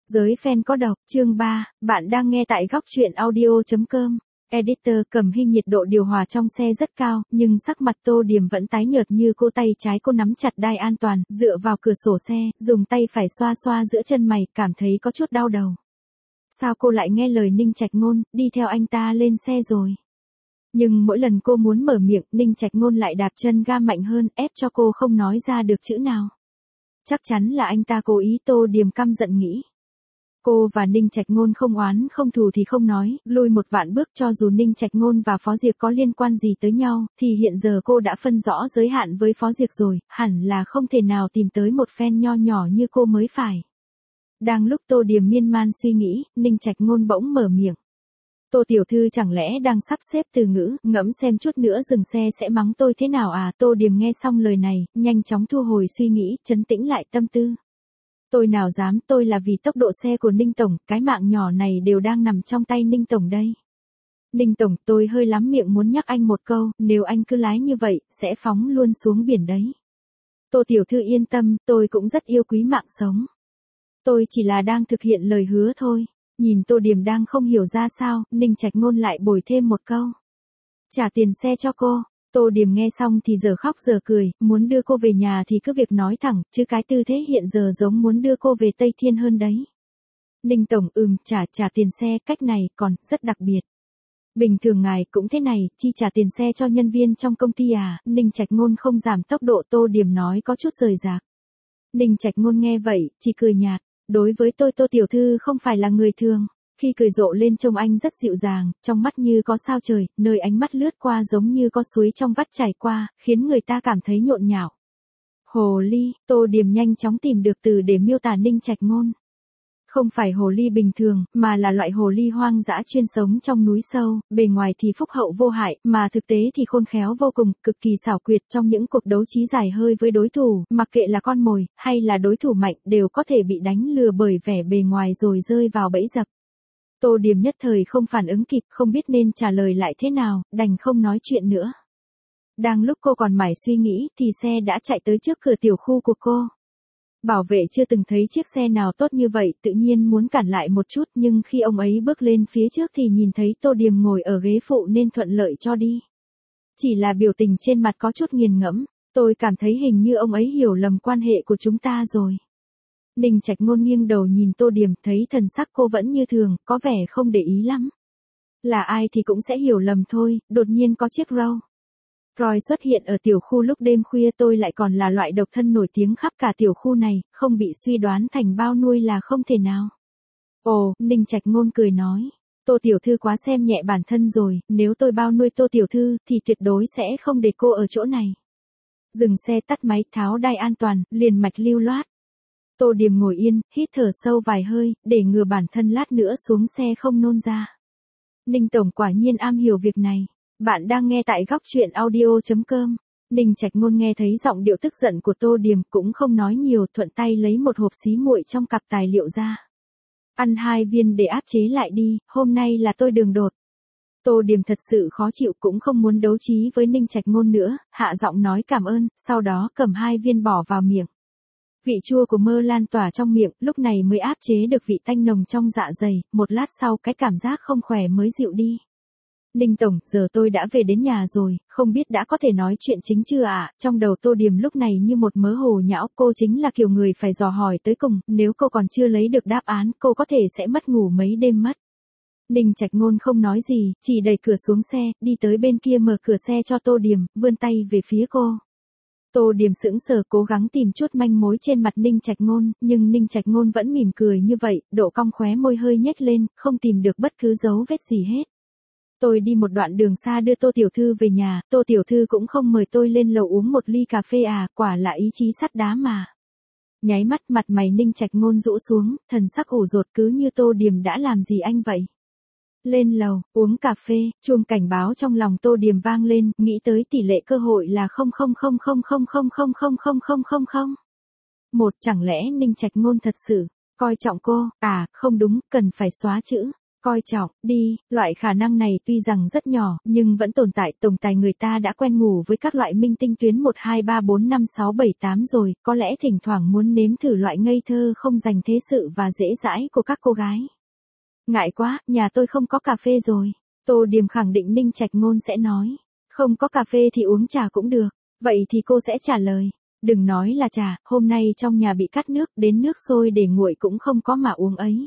Giới fan có độc, chương 3, bạn đang nghe tại góc truyện audio.com. Editor Cầm Hy nhiệt độ điều hòa trong xe rất cao, nhưng sắc mặt Tô Điềm vẫn tái nhợt như cô, tay trái cô nắm chặt đai an toàn, dựa vào cửa sổ xe, dùng tay phải xoa xoa giữa chân mày, cảm thấy có chút đau đầu. Sao cô lại nghe lời Ninh Trạch Ngôn, đi theo anh ta lên xe rồi? Nhưng mỗi lần cô muốn mở miệng, Ninh Trạch Ngôn lại đạp chân ga mạnh hơn, ép cho cô không nói ra được chữ nào. Chắc chắn là anh ta cố ý, Tô Điềm căm giận nghĩ. Cô và Ninh Trạch Ngôn không oán không thù thì không nói, lui một vạn bước, cho dù Ninh Trạch Ngôn và Phó Diệp có liên quan gì tới nhau, thì hiện giờ cô đã phân rõ giới hạn với Phó Diệp rồi, hẳn là không thể nào tìm tới một fan nho nhỏ như cô mới phải. Đang lúc Tô Điềm miên man suy nghĩ, Ninh Trạch Ngôn bỗng mở miệng. Tô tiểu thư chẳng lẽ đang sắp xếp từ ngữ, ngẫm xem chút nữa dừng xe sẽ mắng tôi thế nào à? Tô Điềm nghe xong lời này, nhanh chóng thu hồi suy nghĩ, trấn tĩnh lại tâm tư. Tôi nào dám, tôi là vì tốc độ xe của Ninh Tổng, cái mạng nhỏ này đều đang nằm trong tay Ninh Tổng đây. Ninh Tổng, tôi hơi lắm miệng muốn nhắc anh một câu, nếu anh cứ lái như vậy, sẽ phóng luôn xuống biển đấy. Tô tiểu thư yên tâm, tôi cũng rất yêu quý mạng sống. Tôi chỉ là đang thực hiện lời hứa thôi. Nhìn Tô Điềm đang không hiểu ra sao, Ninh Trạch Ngôn lại bồi thêm một câu. Trả tiền xe cho cô. Tô Điềm nghe xong thì giờ khóc giờ cười, muốn đưa cô về nhà thì cứ việc nói thẳng, chứ cái tư thế hiện giờ giống muốn đưa cô về Tây Thiên hơn đấy. Ninh Tổng, trả tiền xe, cách này còn rất đặc biệt. Bình thường ngài cũng thế này, chi trả tiền xe cho nhân viên trong công ty à? Ninh Trạch Ngôn không giảm tốc độ, Tô Điềm nói có chút rời rạc. Ninh Trạch Ngôn nghe vậy, chỉ cười nhạt. Đối với tôi, Tô tiểu thư không phải là người thường. Khi cười rộ lên trông anh rất dịu dàng, trong mắt như có sao trời, nơi ánh mắt lướt qua giống như có suối trong vắt chảy qua, khiến người ta cảm thấy nhộn nhạo. Hồ ly, Tô Điềm nhanh chóng tìm được từ để miêu tả Ninh Trạch Ngôn. Không phải hồ ly bình thường, mà là loại hồ ly hoang dã chuyên sống trong núi sâu, bề ngoài thì phúc hậu vô hại, mà thực tế thì khôn khéo vô cùng, cực kỳ xảo quyệt trong những cuộc đấu trí dài hơi với đối thủ, mặc kệ là con mồi, hay là đối thủ mạnh, đều có thể bị đánh lừa bởi vẻ bề ngoài rồi rơi vào bẫy dập. Tô Điềm nhất thời không phản ứng kịp, không biết nên trả lời lại thế nào, đành không nói chuyện nữa. Đang lúc cô còn mải suy nghĩ, thì xe đã chạy tới trước cửa tiểu khu của cô. Bảo vệ chưa từng thấy chiếc xe nào tốt như vậy, tự nhiên muốn cản lại một chút, nhưng khi ông ấy bước lên phía trước thì nhìn thấy Tô Điềm ngồi ở ghế phụ nên thuận lợi cho đi. Chỉ là biểu tình trên mặt có chút nghiền ngẫm, tôi cảm thấy hình như ông ấy hiểu lầm quan hệ của chúng ta rồi. Ninh Trạch Ngôn nghiêng đầu nhìn Tô Điềm, thấy thần sắc cô vẫn như thường, có vẻ không để ý lắm. Là ai thì cũng sẽ hiểu lầm thôi, đột nhiên có chiếc Roy xuất hiện ở tiểu khu lúc đêm khuya, tôi lại còn là loại độc thân nổi tiếng khắp cả tiểu khu này, không bị suy đoán thành bao nuôi là không thể nào. Ồ, Ninh Trạch Ngôn cười nói, Tô tiểu thư quá xem nhẹ bản thân rồi, nếu tôi bao nuôi Tô tiểu thư thì tuyệt đối sẽ không để cô ở chỗ này. Dừng xe, tắt máy, tháo đai an toàn, liền mạch lưu loát. Tô Điềm ngồi yên, hít thở sâu vài hơi, để ngừa bản thân lát nữa xuống xe không nôn ra. Ninh Tổng quả nhiên am hiểu việc này. Bạn đang nghe tại góc truyện audio.com. Ninh Trạch Ngôn nghe thấy giọng điệu tức giận của Tô Điềm, cũng không nói nhiều, thuận tay lấy một hộp xí muội trong cặp tài liệu ra. Ăn 2 viên để áp chế lại đi, hôm nay là tôi đường đột. Tô Điềm thật sự khó chịu, cũng không muốn đấu trí với Ninh Trạch Ngôn nữa, hạ giọng nói cảm ơn, sau đó cầm 2 viên bỏ vào miệng. Vị chua của mơ lan tỏa trong miệng, lúc này mới áp chế được vị tanh nồng trong dạ dày, một lát sau cái cảm giác không khỏe mới dịu đi. Ninh Tổng, giờ tôi đã về đến nhà rồi, không biết đã có thể nói chuyện chính chưa ạ? Trong đầu Tô Điềm lúc này như một mớ hồ nhão, cô chính là kiểu người phải dò hỏi tới cùng, nếu cô còn chưa lấy được đáp án, cô có thể sẽ mất ngủ mấy đêm mất. Ninh Trạch Ngôn không nói gì, chỉ đẩy cửa xuống xe, đi tới bên kia mở cửa xe cho Tô Điềm, vươn tay về phía cô. Tô Điềm sững sờ, cố gắng tìm chút manh mối trên mặt Ninh Trạch Ngôn, nhưng Ninh Trạch Ngôn vẫn mỉm cười như vậy, độ cong khóe môi hơi nhếch lên, không tìm được bất cứ dấu vết gì hết. Tôi đi một đoạn đường xa đưa Tô tiểu thư về nhà, Tô tiểu thư cũng không mời tôi lên lầu uống một ly cà phê à, quả là ý chí sắt đá mà. Nháy mắt, mặt mày Ninh Trạch Ngôn rũ xuống, thần sắc ủ rột, cứ như Tô Điềm đã làm gì anh vậy. Lên lầu, uống cà phê, chuông cảnh báo trong lòng Tô Điềm vang lên, nghĩ tới tỷ lệ cơ hội là 0,0000000000000. Một, chẳng lẽ Ninh Trạch Ngôn thật sự coi trọng cô, à, không đúng, cần phải xóa chữ. Coi trọng, đi, loại khả năng này tuy rằng rất nhỏ, nhưng vẫn tồn tại. Tổng tài người ta đã quen ngủ với các loại minh tinh tuyến 1 2 3 4 5 6 7 8 rồi, có lẽ thỉnh thoảng muốn nếm thử loại ngây thơ không dành thế sự và dễ dãi của các cô gái. Ngại quá, nhà tôi không có cà phê rồi. Tô Điềm khẳng định Ninh Trạch Ngôn sẽ nói. Không có cà phê thì uống trà cũng được. Vậy thì cô sẽ trả lời. Đừng nói là trà, hôm nay trong nhà bị cắt nước, đến nước sôi để nguội cũng không có mà uống ấy.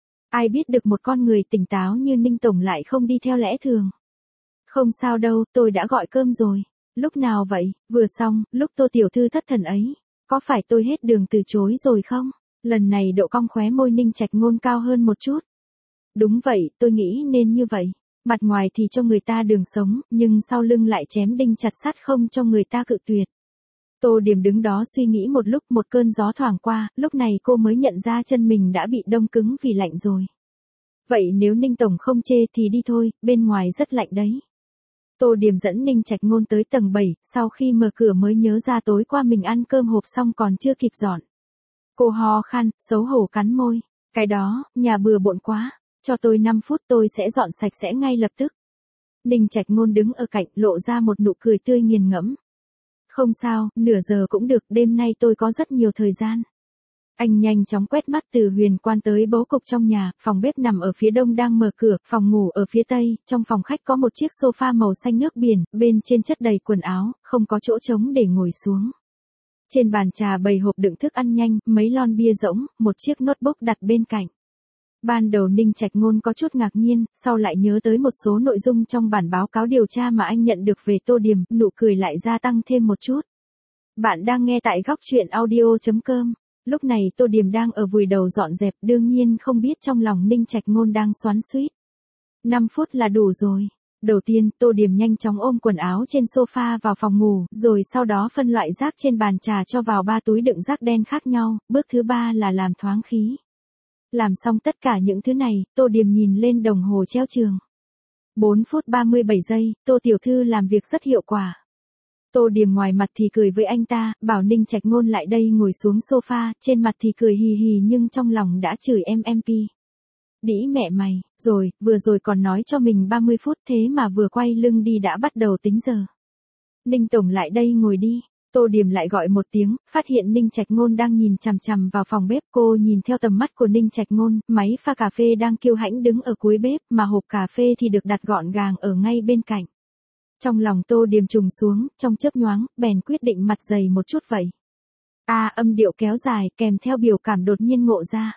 Ai biết được một con người tỉnh táo như Ninh Tổng lại không đi theo lẽ thường. Không sao đâu, tôi đã gọi cơm rồi. Lúc nào vậy? Vừa xong, lúc Tô tiểu thư thất thần ấy. Có phải tôi hết đường từ chối rồi không? Lần này độ cong khóe môi Ninh Trạch Ngôn cao hơn một chút. Đúng vậy, tôi nghĩ nên như vậy. Mặt ngoài thì cho người ta đường sống, nhưng sau lưng lại chém đinh chặt sắt không cho người ta cự tuyệt. Tô Điềm đứng đó suy nghĩ một lúc, một cơn gió thoảng qua, lúc này cô mới nhận ra chân mình đã bị đông cứng vì lạnh rồi. Vậy nếu Ninh Tổng không chê thì đi thôi, bên ngoài rất lạnh đấy. Tô Điềm dẫn Ninh Trạch Ngôn tới tầng 7, sau khi mở cửa mới nhớ ra tối qua mình ăn cơm hộp xong còn chưa kịp dọn. Cô ho khan, xấu hổ cắn môi. Cái đó, nhà bừa bộn quá, cho tôi 5 phút tôi sẽ dọn sạch sẽ ngay lập tức. Ninh Trạch Ngôn đứng ở cạnh lộ ra một nụ cười tươi nghiền ngẫm. Không sao, nửa giờ cũng được, đêm nay tôi có rất nhiều thời gian. Anh nhanh chóng quét mắt từ huyền quan tới bố cục trong nhà, phòng bếp nằm ở phía đông đang mở cửa, phòng ngủ ở phía tây, trong phòng khách có một chiếc sofa màu xanh nước biển, bên trên chất đầy quần áo, không có chỗ trống để ngồi xuống. Trên bàn trà bày hộp đựng thức ăn nhanh, mấy lon bia rỗng, một chiếc notebook đặt bên cạnh. Ban đầu Ninh Trạch Ngôn có chút ngạc nhiên, sau lại nhớ tới một số nội dung trong bản báo cáo điều tra mà anh nhận được về Tô Điềm, nụ cười lại gia tăng thêm một chút. Bạn đang nghe tại góc truyện audio.com. Lúc này Tô Điềm đang ở vùi đầu dọn dẹp, đương nhiên không biết trong lòng Ninh Trạch Ngôn đang xoắn xuýt. 5 phút là đủ rồi. Đầu tiên, Tô Điềm nhanh chóng ôm quần áo trên sofa vào phòng ngủ, rồi sau đó phân loại rác trên bàn trà cho vào 3 túi đựng rác đen khác nhau, bước thứ 3 là làm thoáng khí. Làm xong tất cả những thứ này, Tô Điềm nhìn lên đồng hồ treo tường. 4 phút 37 giây, Tô tiểu thư làm việc rất hiệu quả. Tô Điềm ngoài mặt thì cười với anh ta, bảo Ninh Trạch Ngôn lại đây ngồi xuống sofa, trên mặt thì cười hì hì nhưng trong lòng đã chửi em Pi. Đĩ mẹ mày, rồi, vừa rồi còn nói cho mình 30 phút thế mà vừa quay lưng đi đã bắt đầu tính giờ. Ninh Tổng lại đây ngồi đi. Tô Điềm lại gọi một tiếng, phát hiện Ninh Trạch Ngôn đang nhìn chằm chằm vào phòng bếp. Cô nhìn theo tầm mắt của Ninh Trạch Ngôn, máy pha cà phê đang kiêu hãnh đứng ở cuối bếp, mà hộp cà phê thì được đặt gọn gàng ở ngay bên cạnh. Trong lòng Tô Điềm trùng xuống, trong chớp nhoáng, bèn quyết định mặt dày một chút vậy. Âm điệu kéo dài, kèm theo biểu cảm đột nhiên ngộ ra.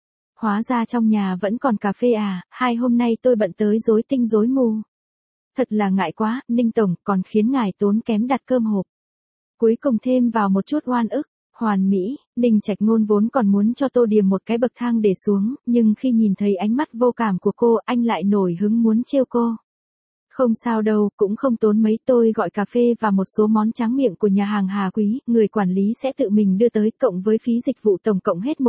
Hóa ra trong nhà vẫn còn cà phê à, hai hôm nay tôi bận tới rối tinh rối mù. Thật là ngại quá, Ninh Tổng, còn khiến ngài tốn kém đặt cơm hộp. Cuối cùng thêm vào một chút oan ức, hoàn mỹ, Ninh Trạch Ngôn vốn còn muốn cho Tô Điềm một cái bậc thang để xuống, nhưng khi nhìn thấy ánh mắt vô cảm của cô, anh lại nổi hứng muốn trêu cô. Không sao đâu, cũng không tốn mấy, tôi gọi cà phê và một số món tráng miệng của nhà hàng Hà Quý, người quản lý sẽ tự mình đưa tới, cộng với phí dịch vụ tổng cộng hết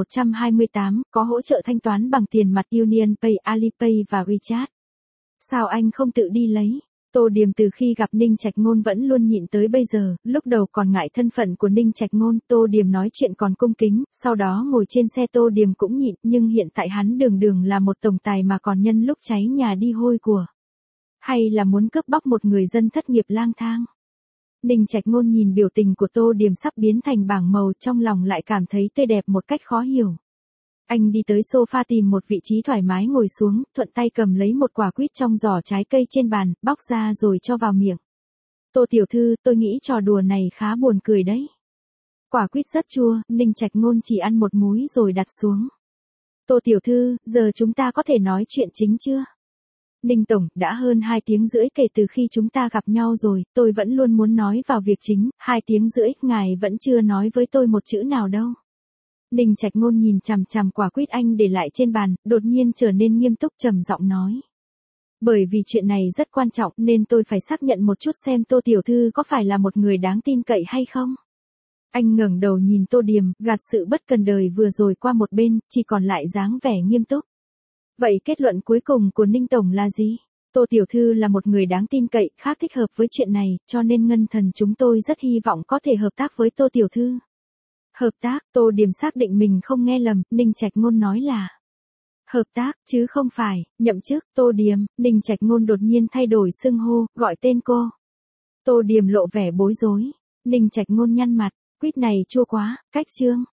1.128, có hỗ trợ thanh toán bằng tiền mặt Union Pay, Alipay và WeChat. Sao anh không tự đi lấy? Tô Điềm từ khi gặp Ninh Trạch Ngôn vẫn luôn nhịn tới bây giờ, lúc đầu còn ngại thân phận của Ninh Trạch Ngôn, Tô Điềm nói chuyện còn cung kính, sau đó ngồi trên xe Tô Điềm cũng nhịn, nhưng hiện tại hắn đường đường là một tổng tài mà còn nhân lúc cháy nhà đi hôi của. Hay là muốn cướp bóc một người dân thất nghiệp lang thang? Ninh Trạch Ngôn nhìn biểu tình của Tô Điềm sắp biến thành bảng màu, trong lòng lại cảm thấy tươi đẹp một cách khó hiểu. Anh đi tới sofa tìm một vị trí thoải mái ngồi xuống, thuận tay cầm lấy một quả quýt trong giỏ trái cây trên bàn, bóc ra rồi cho vào miệng. Tô tiểu thư, tôi nghĩ trò đùa này khá buồn cười đấy. Quả quýt rất chua, Ninh Trạch Ngôn chỉ ăn một múi rồi đặt xuống. Tô tiểu thư, giờ chúng ta có thể nói chuyện chính chưa? Ninh Tổng, đã hơn 2 tiếng rưỡi kể từ khi chúng ta gặp nhau rồi, tôi vẫn luôn muốn nói vào việc chính, 2 tiếng rưỡi, ngài vẫn chưa nói với tôi một chữ nào đâu. Ninh Trạch Ngôn nhìn chằm chằm quả quýt anh để lại trên bàn, đột nhiên trở nên nghiêm túc trầm giọng nói. Bởi vì chuyện này rất quan trọng nên tôi phải xác nhận một chút xem Tô tiểu thư có phải là một người đáng tin cậy hay không. Anh ngẩng đầu nhìn Tô Điềm, gạt sự bất cần đời vừa rồi qua một bên, chỉ còn lại dáng vẻ nghiêm túc. Vậy kết luận cuối cùng của Ninh Tổng là gì? Tô tiểu thư là một người đáng tin cậy, khác thích hợp với chuyện này, cho nên Ngân Thần chúng tôi rất hy vọng có thể hợp tác với Tô tiểu thư. Hợp tác, Tô Điềm xác định mình không nghe lầm, Ninh Trạch Ngôn nói là Hợp tác, chứ không phải, nhậm chức, Tô Điềm, Ninh Trạch Ngôn đột nhiên thay đổi xưng hô, gọi tên cô. Tô Điềm lộ vẻ bối rối. Ninh Trạch Ngôn nhăn mặt, quýt này chua quá, cách Trương.